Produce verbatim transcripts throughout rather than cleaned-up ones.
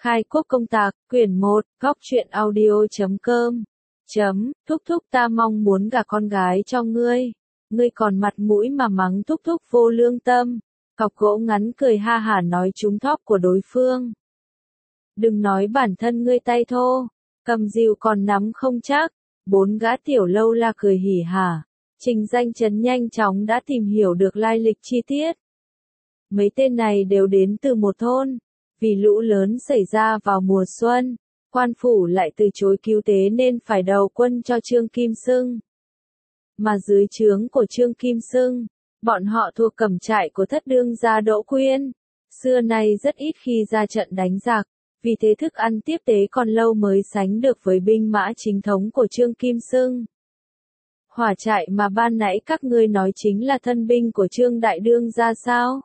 Khai quốc công tạc, quyển một, góc truyện audio.com. Chấm, thúc thúc ta mong muốn gả con gái cho ngươi. Ngươi còn mặt mũi mà mắng thúc thúc vô lương tâm. Cọc gỗ ngắn cười ha hả nói trúng thóp của đối phương. Đừng nói bản thân ngươi tay thô, cầm dìu còn nắm không chắc. Bốn gã tiểu lâu la cười hỉ hả. Trình Danh Chấn nhanh chóng đã tìm hiểu được lai lịch chi tiết. Mấy tên này đều đến từ một thôn. Vì lũ lớn xảy ra vào mùa xuân, quan phủ lại từ chối cứu tế nên phải đầu quân cho Trương Kim Xưng. Mà dưới trướng của Trương Kim Xưng, bọn họ thuộc cẩm trại của thất đương gia Đỗ Quyên. Xưa nay rất ít khi ra trận đánh giặc, vì thế thức ăn tiếp tế còn lâu mới sánh được với binh mã chính thống của Trương Kim Xưng. Hỏa trại mà ban nãy các ngươi nói chính là thân binh của Trương Đại Đương gia sao?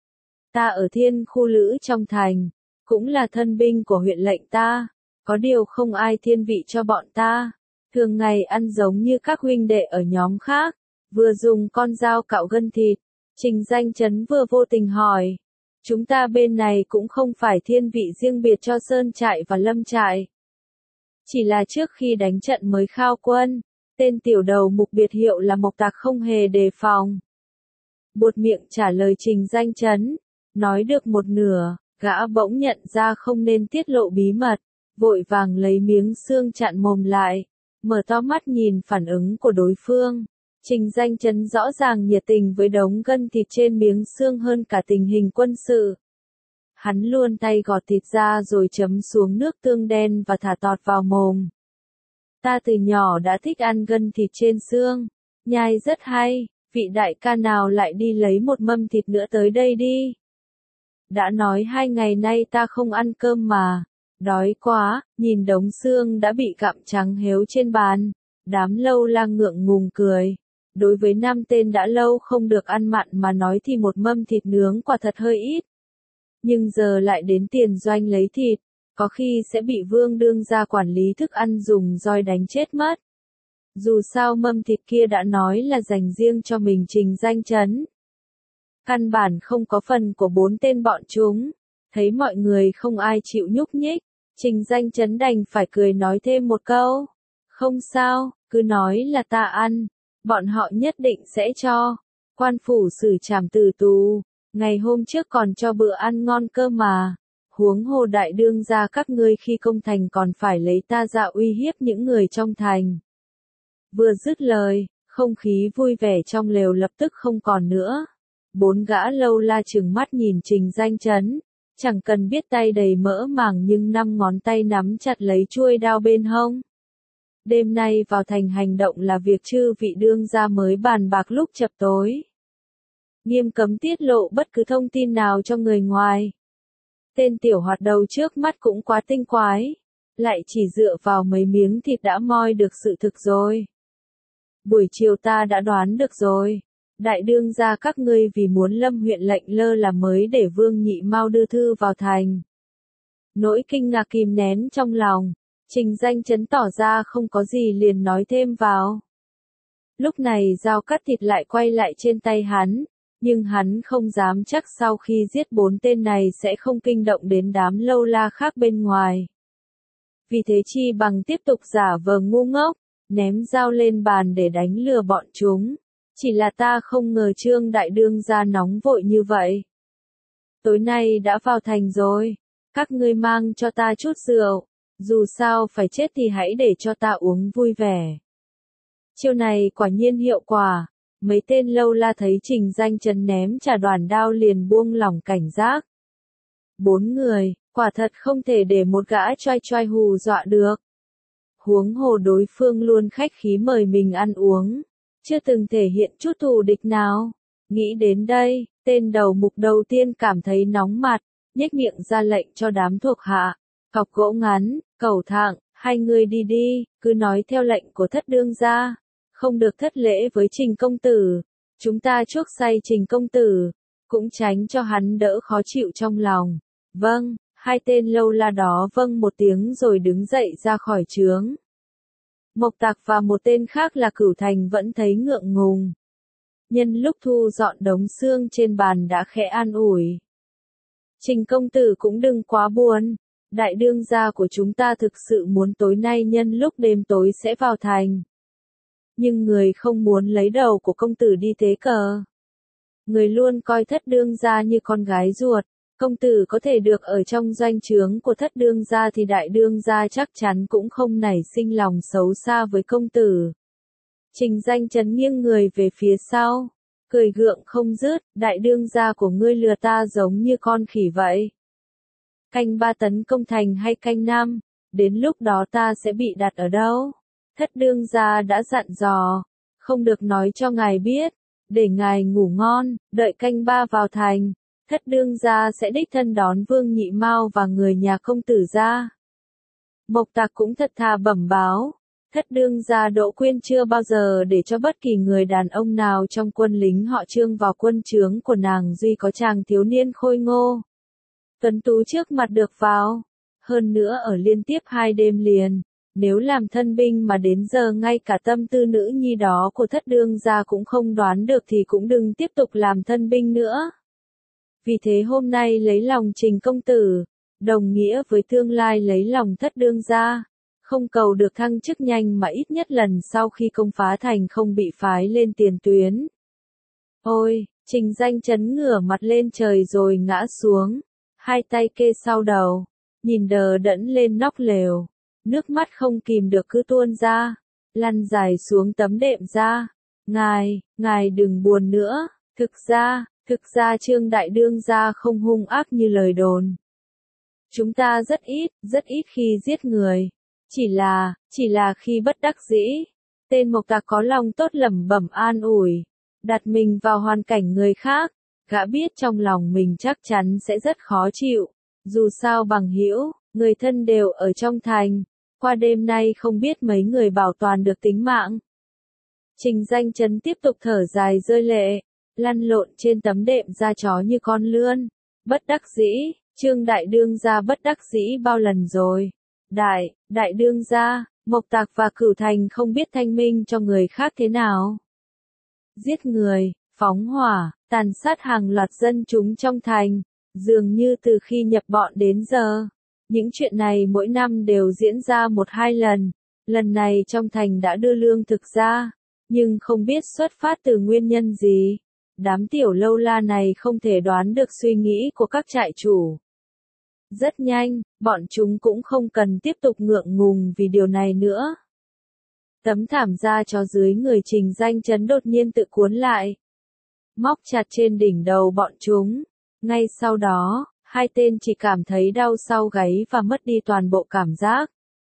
Ta ở thiên khu lữ trong thành, cũng là thân binh của huyện lệnh ta, có điều không ai thiên vị cho bọn ta, thường ngày ăn giống như các huynh đệ ở nhóm khác, vừa dùng con dao cạo gân thịt. Trình Danh Chấn vừa vô tình hỏi, chúng ta bên này cũng không phải thiên vị riêng biệt cho sơn trại và lâm trại. Chỉ là trước khi đánh trận mới khao quân, tên tiểu đầu mục biệt hiệu là Mộc Tạc không hề đề phòng. Buột miệng trả lời Trình Danh Chấn. Nói được một nửa, gã bỗng nhận ra không nên tiết lộ bí mật, vội vàng lấy miếng xương chặn mồm lại, mở to mắt nhìn phản ứng của đối phương. Trình Danh Chấn rõ ràng nhiệt tình với đống gân thịt trên miếng xương hơn cả tình hình quân sự. Hắn luôn tay gọt thịt ra rồi chấm xuống nước tương đen và thả tọt vào mồm. Ta từ nhỏ đã thích ăn gân thịt trên xương, nhai rất hay, vị đại ca nào lại đi lấy một mâm thịt nữa tới đây đi. Đã nói hai ngày nay ta không ăn cơm mà, đói quá, nhìn đống xương đã bị gặm trắng héo trên bàn, đám lâu la ngượng ngùng cười. Đối với năm tên đã lâu không được ăn mặn mà nói thì một mâm thịt nướng quả thật hơi ít. Nhưng giờ lại đến tiền doanh lấy thịt, có khi sẽ bị vương đương gia quản lý thức ăn dùng roi đánh chết mất. Dù sao mâm thịt kia đã nói là dành riêng cho mình Trình Danh Chấn. Căn bản không có phần của bốn tên bọn chúng. Thấy mọi người không ai chịu nhúc nhích, Trình Danh Chấn đành phải cười nói thêm một câu. Không sao, cứ nói là ta ăn, bọn họ nhất định sẽ cho. Quan phủ xử trảm tử tù, ngày hôm trước còn cho bữa ăn ngon cơ mà. Huống hồ đại đương gia các ngươi khi công thành còn phải lấy ta ra uy hiếp những người trong thành. Vừa dứt lời, không khí vui vẻ trong lều lập tức không còn nữa. Bốn gã lâu la trừng mắt nhìn Trình Danh Chấn, chẳng cần biết tay đầy mỡ màng nhưng năm ngón tay nắm chặt lấy chuôi đao bên hông. Đêm nay vào thành hành động là việc chư vị đương gia mới bàn bạc lúc chập tối. Nghiêm cấm tiết lộ bất cứ thông tin nào cho người ngoài. Tên tiểu hoạt đầu trước mắt cũng quá tinh quái, lại chỉ dựa vào mấy miếng thịt đã moi được sự thực rồi. Buổi chiều ta đã đoán được rồi. Đại đương gia các ngươi vì muốn lâm huyện lệnh lơ là mới để Vương Nhị Mao đưa thư vào thành. Nỗi kinh ngạc kìm nén trong lòng, Trình Danh Chấn tỏ ra không có gì liền nói thêm vào. Lúc này dao cắt thịt lại quay lại trên tay hắn, nhưng hắn không dám chắc sau khi giết bốn tên này sẽ không kinh động đến đám lâu la khác bên ngoài. Vì thế chi bằng tiếp tục giả vờ ngu ngốc, ném dao lên bàn để đánh lừa bọn chúng. Chỉ là ta không ngờ Trương Đại Đương gia nóng vội như vậy. Tối nay đã vào thành rồi, các ngươi mang cho ta chút rượu, dù sao phải chết thì hãy để cho ta uống vui vẻ. Chiêu này quả nhiên hiệu quả, mấy tên lâu la thấy Trình Danh Chấn ném trả đoàn đao liền buông lỏng cảnh giác. Bốn người, quả thật không thể để một gã choai choai hù dọa được. Huống hồ đối phương luôn khách khí mời mình ăn uống. Chưa từng thể hiện chút thù địch nào. Nghĩ đến đây, tên đầu mục đầu tiên cảm thấy nóng mặt, nhếch miệng ra lệnh cho đám thuộc hạ. Cọc gỗ ngắn, cẩu thạng, hai người đi đi, cứ nói theo lệnh của thất đương gia. Không được thất lễ với Trình công tử. Chúng ta chuốc say Trình công tử, cũng tránh cho hắn đỡ khó chịu trong lòng. Vâng, hai tên lâu la đó vâng một tiếng rồi đứng dậy ra khỏi trướng. Mộc Tạc và một tên khác là Cửu Thành vẫn thấy ngượng ngùng. Nhân lúc thu dọn đống xương trên bàn đã khẽ an ủi. Trình công tử cũng đừng quá buồn, đại đương gia của chúng ta thực sự muốn tối nay nhân lúc đêm tối sẽ vào thành. Nhưng người không muốn lấy đầu của công tử đi tế cờ. Người luôn coi thất đương gia như con gái ruột. Công tử có thể được ở trong doanh trướng của thất đương gia thì đại đương gia chắc chắn cũng không nảy sinh lòng xấu xa với công tử. Trình Danh Chấn nghiêng người về phía sau, cười gượng không dứt, đại đương gia của ngươi lừa ta giống như con khỉ vậy. Canh ba tấn công thành hay canh năm, đến lúc đó ta sẽ bị đặt ở đâu? Thất đương gia đã dặn dò, không được nói cho ngài biết, để ngài ngủ ngon, đợi canh ba vào thành. Thất đương gia sẽ đích thân đón Vương Nhị Mao và người nhà công tử ra. Mộc Tạc cũng thật thà bẩm báo, thất đương gia Đỗ Quyên chưa bao giờ để cho bất kỳ người đàn ông nào trong quân lính họ Trương vào quân trướng của nàng, duy có chàng thiếu niên khôi ngô tuấn tú trước mặt được vào. Hơn nữa ở liên tiếp hai đêm liền, nếu làm thân binh mà đến giờ ngay cả tâm tư nữ nhi đó của thất đương gia cũng không đoán được thì cũng đừng tiếp tục làm thân binh nữa. Vì thế hôm nay lấy lòng Trình công tử, đồng nghĩa với tương lai lấy lòng thất đương gia, không cầu được thăng chức nhanh mà ít nhất lần sau khi công phá thành không bị phái lên tiền tuyến. Ôi, Trình Danh Chấn ngửa mặt lên trời rồi ngã xuống, hai tay kê sau đầu, nhìn đờ đẫn lên nóc lều, nước mắt không kìm được cứ tuôn ra, lăn dài xuống tấm đệm ra. Ngài, ngài đừng buồn nữa, thực ra, thực ra Trương đại đương gia không hung ác như lời đồn. Chúng ta rất ít, rất ít khi giết người. Chỉ là, chỉ là khi bất đắc dĩ, tên Mộc Tạc có lòng tốt lẩm bẩm an ủi, đặt mình vào hoàn cảnh người khác, gã biết trong lòng mình chắc chắn sẽ rất khó chịu, dù sao bằng hữu, người thân đều ở trong thành, qua đêm nay không biết mấy người bảo toàn được tính mạng. Trình Danh Chấn tiếp tục thở dài rơi lệ, lăn lộn trên tấm đệm da chó như con lươn, bất đắc dĩ, Trương đại đương gia bất đắc dĩ bao lần rồi. Đại, đại đương gia, Mộc Tạc và Cửu Thành không biết thanh minh cho người khác thế nào. Giết người, phóng hỏa, tàn sát hàng loạt dân chúng trong thành, dường như từ khi nhập bọn đến giờ. Những chuyện này mỗi năm đều diễn ra một hai lần, lần này trong thành đã đưa lương thực ra, nhưng không biết xuất phát từ nguyên nhân gì. Đám tiểu lâu la này không thể đoán được suy nghĩ của các trại chủ. Rất nhanh, bọn chúng cũng không cần tiếp tục ngượng ngùng vì điều này nữa. Tấm thảm da chó dưới người Trình Danh Chấn đột nhiên tự cuốn lại, móc chặt trên đỉnh đầu bọn chúng. Ngay sau đó, hai tên chỉ cảm thấy đau sau gáy và mất đi toàn bộ cảm giác.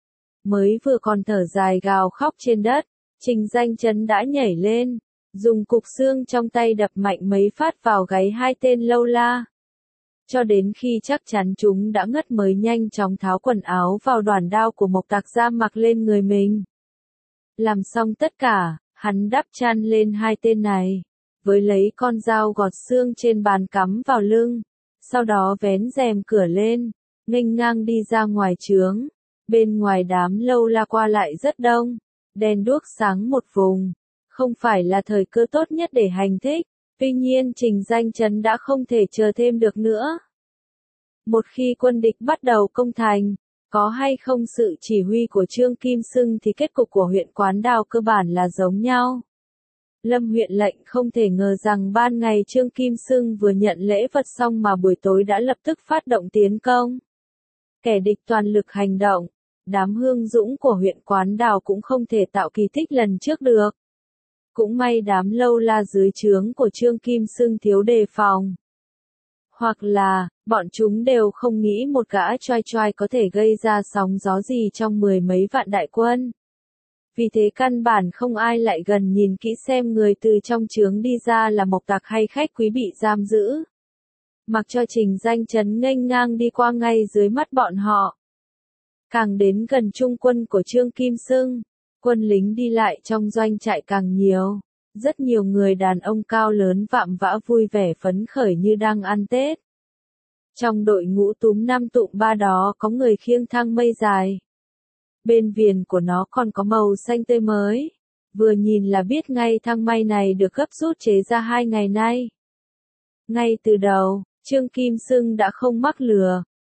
Mới vừa còn thở dài gào khóc trên đất, Trình Danh Chấn đã nhảy lên, dùng cục xương trong tay đập mạnh mấy phát vào gáy hai tên lâu la. Cho đến khi chắc chắn chúng đã ngất mới nhanh chóng tháo quần áo vào đoàn đao của Mộc Tạc ra mặc lên người mình. Làm xong tất cả, hắn đắp chăn lên hai tên này, với lấy con dao gọt xương trên bàn cắm vào lưng, sau đó vén rèm cửa lên, nghênh ngang đi ra ngoài trướng. Bên ngoài đám lâu la qua lại rất đông, đèn đuốc sáng một vùng, không phải là thời cơ tốt nhất để hành thích. Tuy nhiên Trình Danh Chấn đã không thể chờ thêm được nữa. Một khi quân địch bắt đầu công thành, có hay không sự chỉ huy của Trương Kim Xưng thì kết cục của huyện Quán Đào cơ bản là giống nhau. Lâm huyện lệnh không thể ngờ rằng ban ngày Trương Kim Xưng vừa nhận lễ vật xong mà buổi tối đã lập tức phát động tiến công. Kẻ địch toàn lực hành động, đám hương dũng của huyện Quán Đào cũng không thể tạo kỳ tích lần trước được. Cũng may đám lâu la dưới trướng của Trương Kim Xưng thiếu đề phòng. Hoặc là, bọn chúng đều không nghĩ một gã choai choai có thể gây ra sóng gió gì trong mười mấy vạn đại quân. Vì thế căn bản không ai lại gần nhìn kỹ xem người từ trong trướng đi ra là Mộc Tạc hay khách quý bị giam giữ. Mặc cho Trình Danh Chấn nghênh ngang đi qua ngay dưới mắt bọn họ. Càng đến gần trung quân của Trương Kim Xưng, quân lính đi lại trong doanh trại càng nhiều. Rất nhiều người đàn ông cao lớn vạm vã vui vẻ phấn khởi như đang ăn Tết. Trong đội ngũ túm năm tụm ba đó có người khiêng thang mây dài. Bên viền của nó còn có màu xanh tươi mới. Vừa nhìn là biết ngay thang mây này được gấp rút chế ra hai ngày nay. Ngay từ đầu, Trương Kim Xưng đã không mắc lừa.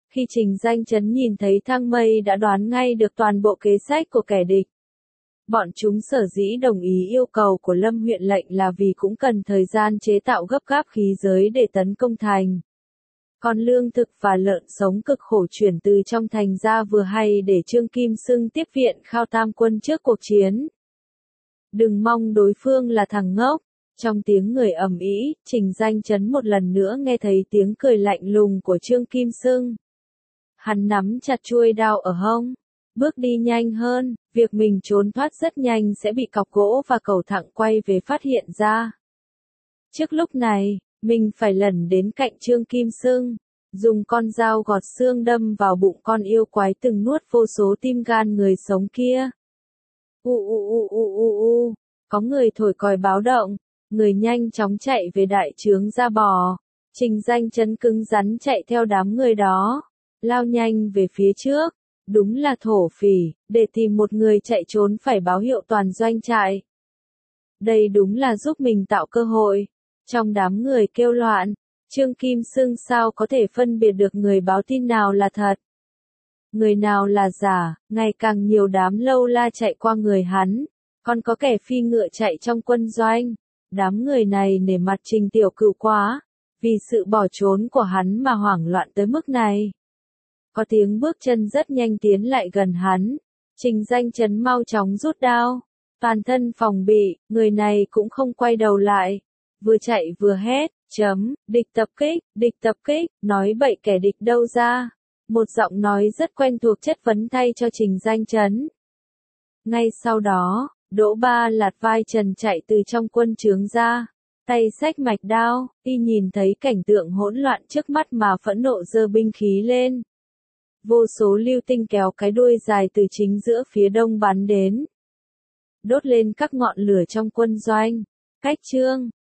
Khi Trình Danh Chấn nhìn thấy Thang Mây đã đoán ngay được toàn bộ kế sách của kẻ địch. Bọn chúng sở dĩ đồng ý yêu cầu của Lâm huyện lệnh là vì cũng cần thời gian chế tạo gấp gáp khí giới để tấn công thành. Còn lương thực và lợn sống cực khổ chuyển từ trong thành ra vừa hay để Trương Kim Xưng tiếp viện Khao Tam quân trước cuộc chiến. Đừng mong đối phương là thằng ngốc. Trong tiếng người ầm ĩ, Trình Danh Chấn một lần nữa nghe thấy tiếng cười lạnh lùng của Trương Kim Xưng. Hắn nắm chặt chuôi đao ở hông, bước đi nhanh hơn, việc mình trốn thoát rất nhanh sẽ bị cọc gỗ và cầu thẳng quay về phát hiện ra. Trước lúc này, mình phải lẩn đến cạnh Trương Kim Xưng, dùng con dao gọt xương đâm vào bụng con yêu quái từng nuốt vô số tim gan người sống kia. U u u u u u, có người thổi còi báo động, người nhanh chóng chạy về đại trướng ra bò. Trình Danh Chấn cứng rắn chạy theo đám người đó, lao nhanh về phía trước. Đúng là thổ phỉ, để tìm một người chạy trốn phải báo hiệu toàn doanh trại. Đây đúng là giúp mình tạo cơ hội. Trong đám người kêu loạn, Trương Kim Xưng sao có thể phân biệt được người báo tin nào là thật, người nào là giả. Ngày càng nhiều đám lâu la chạy qua người hắn, còn có kẻ phi ngựa chạy trong quân doanh. Đám người này nể mặt Trình Tiểu Cửu quá, vì sự bỏ trốn của hắn mà hoảng loạn tới mức này. Có tiếng bước chân rất nhanh tiến lại gần hắn. Trình Danh Chấn mau chóng rút đao, toàn thân phòng bị, người này cũng không quay đầu lại, vừa chạy vừa hét, chấm, địch tập kích, địch tập kích, nói bậy kẻ địch đâu ra. Một giọng nói rất quen thuộc chất vấn thay cho Trình Danh Chấn. Ngay sau đó, Đỗ Ba Lạt vai trần chạy từ trong quân trướng ra, tay xách mạch đao, y nhìn thấy cảnh tượng hỗn loạn trước mắt mà phẫn nộ giơ binh khí lên. Vô số lưu tinh kéo cái đuôi dài từ chính giữa phía đông bắn đến, đốt lên các ngọn lửa trong quân doanh. Cách Trương